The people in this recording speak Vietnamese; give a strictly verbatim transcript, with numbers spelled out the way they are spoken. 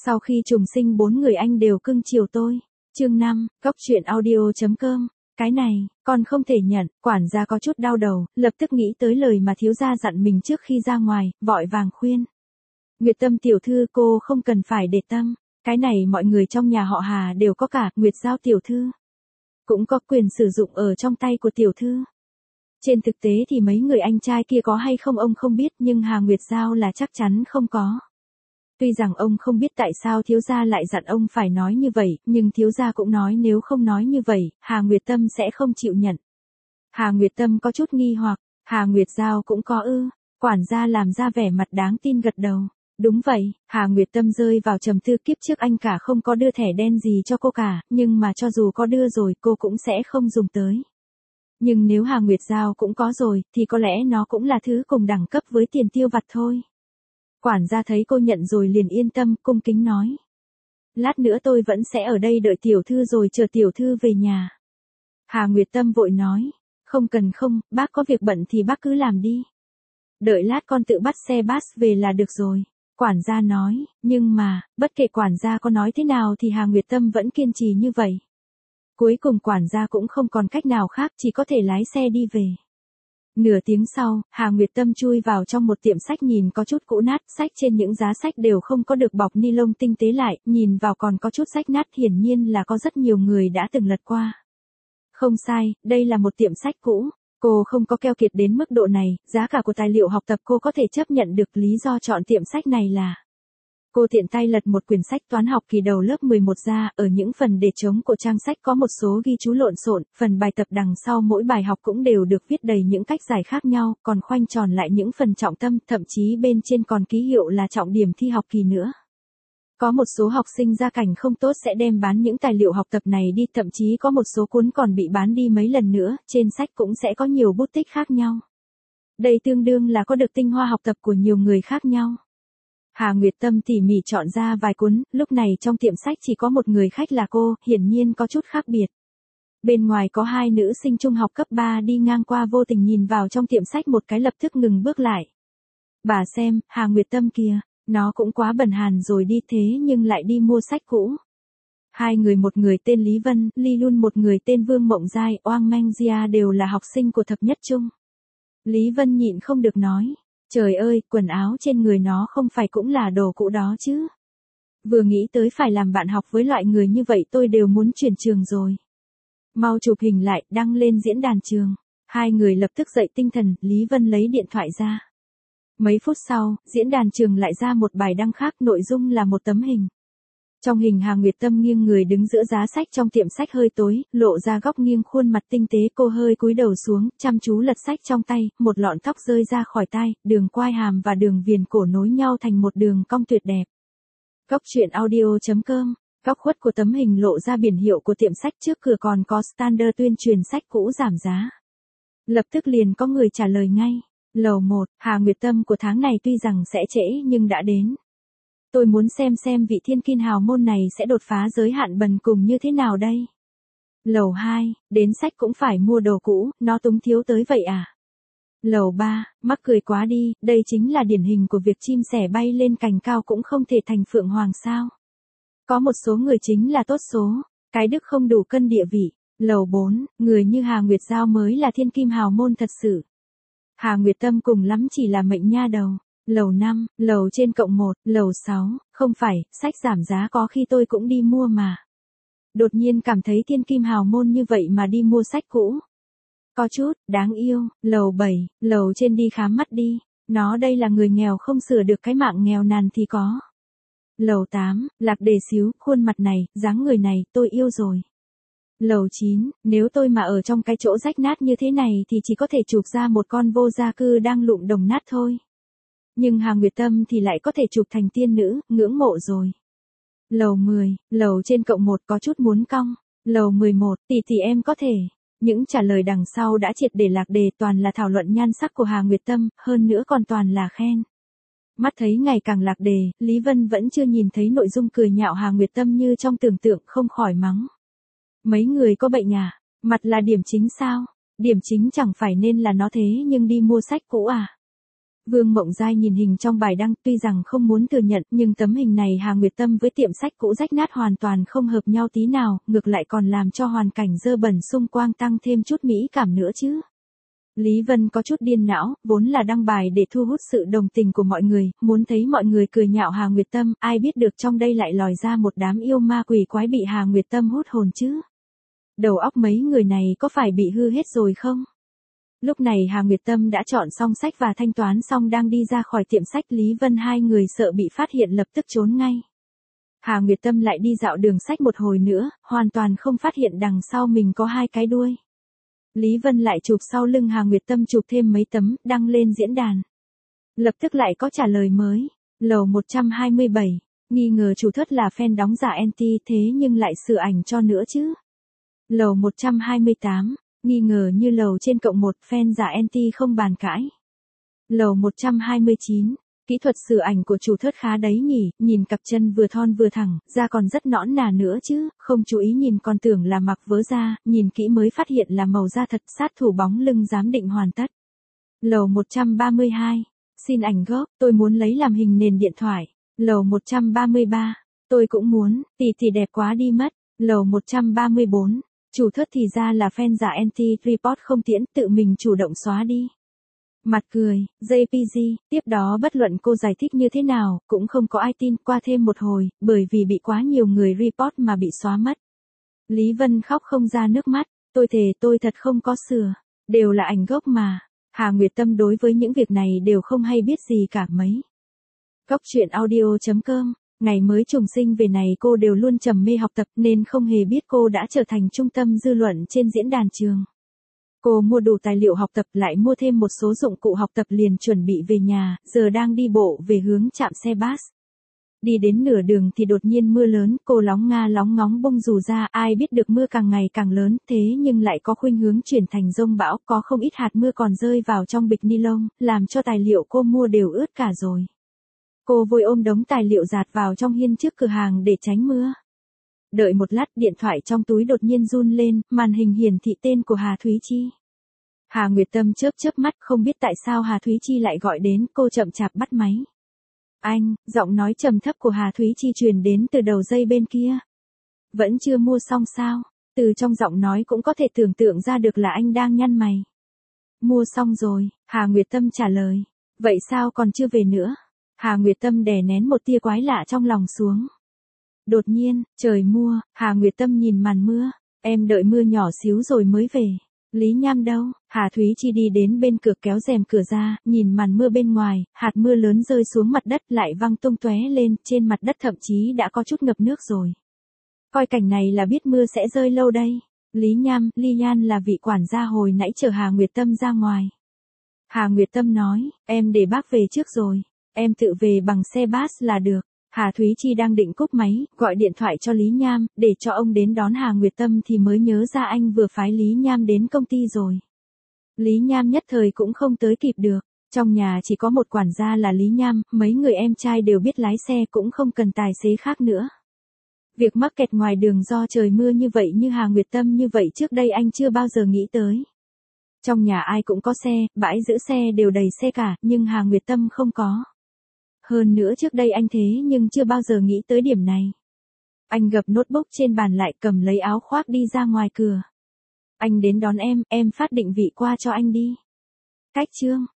Sau khi trùng sinh bốn người anh đều cưng chiều tôi. Chương năm, Cóc truyện audio.com. Cái này, con không thể nhận, quản gia có chút đau đầu, lập tức nghĩ tới lời mà thiếu gia dặn mình trước khi ra ngoài, vội vàng khuyên. Nguyệt Tâm tiểu thư, cô không cần phải để tâm, cái này mọi người trong nhà họ Hà đều có cả, Nguyệt Giao tiểu thư cũng có quyền sử dụng ở trong tay của tiểu thư. Trên thực tế thì mấy người anh trai kia có hay không ông không biết, nhưng Hà Nguyệt Giao là chắc chắn không có. Tuy rằng ông không biết tại sao thiếu gia lại dặn ông phải nói như vậy, nhưng thiếu gia cũng nói nếu không nói như vậy, Hà Nguyệt Tâm sẽ không chịu nhận. Hà Nguyệt Tâm có chút nghi hoặc, Hà Nguyệt Giao cũng có ư? Quản gia làm ra vẻ mặt đáng tin gật đầu. Đúng vậy, Hà Nguyệt Tâm rơi vào trầm tư, kiếp trước anh cả không có đưa thẻ đen gì cho cô cả, nhưng mà cho dù có đưa rồi cô cũng sẽ không dùng tới. Nhưng nếu Hà Nguyệt Giao cũng có rồi, thì có lẽ nó cũng là thứ cùng đẳng cấp với tiền tiêu vặt thôi. Quản gia thấy cô nhận rồi liền yên tâm, cung kính nói. Lát nữa tôi vẫn sẽ ở đây đợi tiểu thư rồi chờ tiểu thư về nhà. Hà Nguyệt Tâm vội nói. Không cần không, bác có việc bận thì bác cứ làm đi. Đợi lát con tự bắt xe bus về là được rồi. Quản gia nói, nhưng mà, bất kể quản gia có nói thế nào thì Hà Nguyệt Tâm vẫn kiên trì như vậy. Cuối cùng quản gia cũng không còn cách nào khác, chỉ có thể lái xe đi về. Nửa tiếng sau, Hà Nguyệt Tâm chui vào trong một tiệm sách nhìn có chút cũ nát, sách trên những giá sách đều không có được bọc ni lông tinh tế lại, nhìn vào còn có chút sách nát, hiển nhiên là có rất nhiều người đã từng lật qua. Không sai, đây là một tiệm sách cũ. Cô không có keo kiệt đến mức độ này, giá cả của tài liệu học tập cô có thể chấp nhận được, lý do chọn tiệm sách này là cô tiện tay lật một quyển sách toán học kỳ đầu lớp mười một ra, ở những phần để trống của trang sách có một số ghi chú lộn xộn, phần bài tập đằng sau mỗi bài học cũng đều được viết đầy những cách giải khác nhau, còn khoanh tròn lại những phần trọng tâm, thậm chí bên trên còn ký hiệu là trọng điểm thi học kỳ nữa. Có một số học sinh gia cảnh không tốt sẽ đem bán những tài liệu học tập này đi, thậm chí có một số cuốn còn bị bán đi mấy lần nữa, trên sách cũng sẽ có nhiều bút tích khác nhau. Đây tương đương là có được tinh hoa học tập của nhiều người khác nhau. Hà Nguyệt Tâm tỉ mỉ chọn ra vài cuốn, lúc này trong tiệm sách chỉ có một người khách là cô, hiển nhiên có chút khác biệt. Bên ngoài có hai nữ sinh trung học cấp ba đi ngang qua vô tình nhìn vào trong tiệm sách một cái lập tức ngừng bước lại. Bà xem, Hà Nguyệt Tâm kìa, nó cũng quá bần hàn rồi đi, thế nhưng lại đi mua sách cũ. Hai người, một người tên Lý Vân, Ly Luân, một người tên Vương Mộng Giai, Oang Meng Gia đều là học sinh của thập nhất trung. Lý Vân nhịn không được nói. Trời ơi, quần áo trên người nó không phải cũng là đồ cũ đó chứ. Vừa nghĩ tới phải làm bạn học với loại người như vậy tôi đều muốn chuyển trường rồi. Mau chụp hình lại, đăng lên diễn đàn trường. Hai người lập tức dậy tinh thần, Lý Vân lấy điện thoại ra. Mấy phút sau, diễn đàn trường lại ra một bài đăng khác, nội dung là một tấm hình. Trong hình Hà Nguyệt Tâm nghiêng người đứng giữa giá sách trong tiệm sách hơi tối, lộ ra góc nghiêng khuôn mặt tinh tế, cô hơi cúi đầu xuống, chăm chú lật sách trong tay, một lọn tóc rơi ra khỏi tai, đường quai hàm và đường viền cổ nối nhau thành một đường cong tuyệt đẹp. Cóc truyện audio.com. Góc khuất của tấm hình lộ ra biển hiệu của tiệm sách, trước cửa còn có Standard tuyên truyền sách cũ giảm giá. Lập tức liền có người trả lời ngay. Lầu một, Hà Nguyệt Tâm của tháng này tuy rằng sẽ trễ nhưng đã đến. Tôi muốn xem xem vị thiên kim hào môn này sẽ đột phá giới hạn bần cùng như thế nào đây. Lầu hai, đến sách cũng phải mua đồ cũ, nó túng thiếu tới vậy à. Lầu ba, mắc cười quá đi, đây chính là điển hình của việc chim sẻ bay lên cành cao cũng không thể thành phượng hoàng sao. Có một số người chính là tốt số, cái đức không đủ cân địa vị. Lầu bốn, người như Hà Nguyệt Giao mới là thiên kim hào môn thật sự. Hà Nguyệt Tâm cùng lắm chỉ là mệnh nha đầu. Lầu năm, lầu trên cộng một, lầu sáu, không phải, sách giảm giá có khi tôi cũng đi mua mà. Đột nhiên cảm thấy thiên kim hào môn như vậy mà đi mua sách cũ. Có chút, đáng yêu. Lầu bảy, lầu trên đi khám mắt đi. Nó đây là người nghèo không sửa được cái mạng nghèo nàn thì có. Lầu tám, Lạc Đề xíu, khuôn mặt này, dáng người này, tôi yêu rồi. Lầu chín, nếu tôi mà ở trong cái chỗ rách nát như thế này thì chỉ có thể chụp ra một con vô gia cư đang lụm đồng nát thôi. Nhưng Hà Nguyệt Tâm thì lại có thể chụp thành tiên nữ, ngưỡng mộ rồi. Lầu mười, lầu trên cộng một có chút muốn cong. Lầu mười một, tỷ tỷ em có thể. Những trả lời đằng sau đã triệt để lạc đề, toàn là thảo luận nhan sắc của Hà Nguyệt Tâm, hơn nữa còn toàn là khen. Mắt thấy ngày càng lạc đề, Lý Vân vẫn chưa nhìn thấy nội dung cười nhạo Hà Nguyệt Tâm như trong tưởng tượng, không khỏi mắng. Mấy người có bệnh à? Mặt là điểm chính sao? Điểm chính chẳng phải nên là nó thế nhưng đi mua sách cũ à? Vương Mộng Giai nhìn hình trong bài đăng, tuy rằng không muốn thừa nhận, nhưng tấm hình này Hà Nguyệt Tâm với tiệm sách cũ rách nát hoàn toàn không hợp nhau tí nào, ngược lại còn làm cho hoàn cảnh dơ bẩn xung quanh tăng thêm chút mỹ cảm nữa chứ. Lý Vân có chút điên não, vốn là đăng bài để thu hút sự đồng tình của mọi người, muốn thấy mọi người cười nhạo Hà Nguyệt Tâm, ai biết được trong đây lại lòi ra một đám yêu ma quỷ quái bị Hà Nguyệt Tâm hút hồn chứ. Đầu óc mấy người này có phải bị hư hết rồi không? Lúc này Hà Nguyệt Tâm đã chọn xong sách và thanh toán xong đang đi ra khỏi tiệm sách, Lý Vân hai người sợ bị phát hiện lập tức trốn ngay. Hà Nguyệt Tâm lại đi dạo đường sách một hồi nữa, hoàn toàn không phát hiện đằng sau mình có hai cái đuôi. Lý Vân lại chụp sau lưng Hà Nguyệt Tâm chụp thêm mấy tấm, đăng lên diễn đàn. Lập tức lại có trả lời mới. Lầu một trăm hai mươi bảy, nghi ngờ chủ thất là fan đóng giả anti thế nhưng lại sửa ảnh cho nữa chứ. Lầu một trăm hai mươi tám, nghi ngờ như lầu trên cộng một, fan giả anti không bàn cãi. Lầu một trăm hai mươi chín, kỹ thuật sửa ảnh của chủ thất khá đấy nhỉ, nhìn cặp chân vừa thon vừa thẳng, da còn rất nõn nà nữa chứ, không chú ý nhìn còn tưởng là mặc vớ da, nhìn kỹ mới phát hiện là màu da thật, sát thủ bóng lưng giám định hoàn tất. Lầu một trăm ba mươi hai, xin ảnh gốc, tôi muốn lấy làm hình nền điện thoại. Lầu một trăm ba mươi ba, tôi cũng muốn, tỷ tỷ đẹp quá đi mất. Lầu một trăm ba mươi bốn, chủ thất thì ra là fan giả anti-report không tiễn, tự mình chủ động xóa đi. Mặt cười, jê pê giê, tiếp đó bất luận cô giải thích như thế nào, cũng không có ai tin, qua thêm một hồi, bởi vì bị quá nhiều người report mà bị xóa mất. Lý Vân khóc không ra nước mắt, tôi thề tôi thật không có sửa, đều là ảnh gốc mà. Hà Nguyệt Tâm đối với những việc này đều không hay biết gì cả mấy. Góc truyện audio chấm com, ngày mới trùng sinh về này cô đều luôn trầm mê học tập nên không hề biết cô đã trở thành trung tâm dư luận trên diễn đàn trường. Cô mua đủ tài liệu học tập lại mua thêm một số dụng cụ học tập liền chuẩn bị về nhà, giờ đang đi bộ về hướng trạm xe bus. Đi đến nửa đường thì đột nhiên mưa lớn, cô lóng nga lóng ngóng bung dù ra, ai biết được mưa càng ngày càng lớn, thế nhưng lại có khuynh hướng chuyển thành dông bão, có không ít hạt mưa còn rơi vào trong bịch ni lông, làm cho tài liệu cô mua đều ướt cả rồi. Cô vội ôm đống tài liệu dạt vào trong hiên trước cửa hàng để tránh mưa. Đợi một lát, điện thoại trong túi đột nhiên run lên, màn hình hiển thị tên của Hà Thúy Chi. Hà Nguyệt Tâm chớp chớp mắt, không biết tại sao Hà Thúy Chi lại gọi đến, cô chậm chạp bắt máy. Anh, giọng nói trầm thấp của Hà Thúy Chi truyền đến từ đầu dây bên kia. Vẫn chưa mua xong sao? Từ trong giọng nói cũng có thể tưởng tượng ra được là anh đang nhăn mày. Mua xong rồi, Hà Nguyệt Tâm trả lời. Vậy sao còn chưa về nữa? Hà Nguyệt Tâm đè nén một tia quái lạ trong lòng xuống. Đột nhiên, trời mưa, Hà Nguyệt Tâm nhìn màn mưa. Em đợi mưa nhỏ xíu rồi mới về. Lý Nham đâu? Hà Thúy Chi đi đến bên cửa kéo rèm cửa ra, nhìn màn mưa bên ngoài, hạt mưa lớn rơi xuống mặt đất lại văng tung tóe lên, trên mặt đất thậm chí đã có chút ngập nước rồi. Coi cảnh này là biết mưa sẽ rơi lâu đây. Lý Nham, Ly Nhan là vị quản gia hồi nãy chở Hà Nguyệt Tâm ra ngoài. Hà Nguyệt Tâm nói, em để bác về trước rồi, em tự về bằng xe bus là được. Hà Thúy Chi đang định cúp máy, gọi điện thoại cho Lý Nham, để cho ông đến đón Hà Nguyệt Tâm thì mới nhớ ra anh vừa phái Lý Nham đến công ty rồi. Lý Nham nhất thời cũng không tới kịp được, trong nhà chỉ có một quản gia là Lý Nham, mấy người em trai đều biết lái xe cũng không cần tài xế khác nữa. Việc mắc kẹt ngoài đường do trời mưa như vậy như Hà Nguyệt Tâm như vậy trước đây anh chưa bao giờ nghĩ tới. Trong nhà ai cũng có xe, bãi giữ xe đều đầy xe cả, nhưng Hà Nguyệt Tâm không có. Hơn nữa trước đây anh thế nhưng chưa bao giờ nghĩ tới điểm này. Anh gập notebook trên bàn lại, cầm lấy áo khoác đi ra ngoài cửa. Anh đến đón em, em phát định vị qua cho anh đi. Cách chương.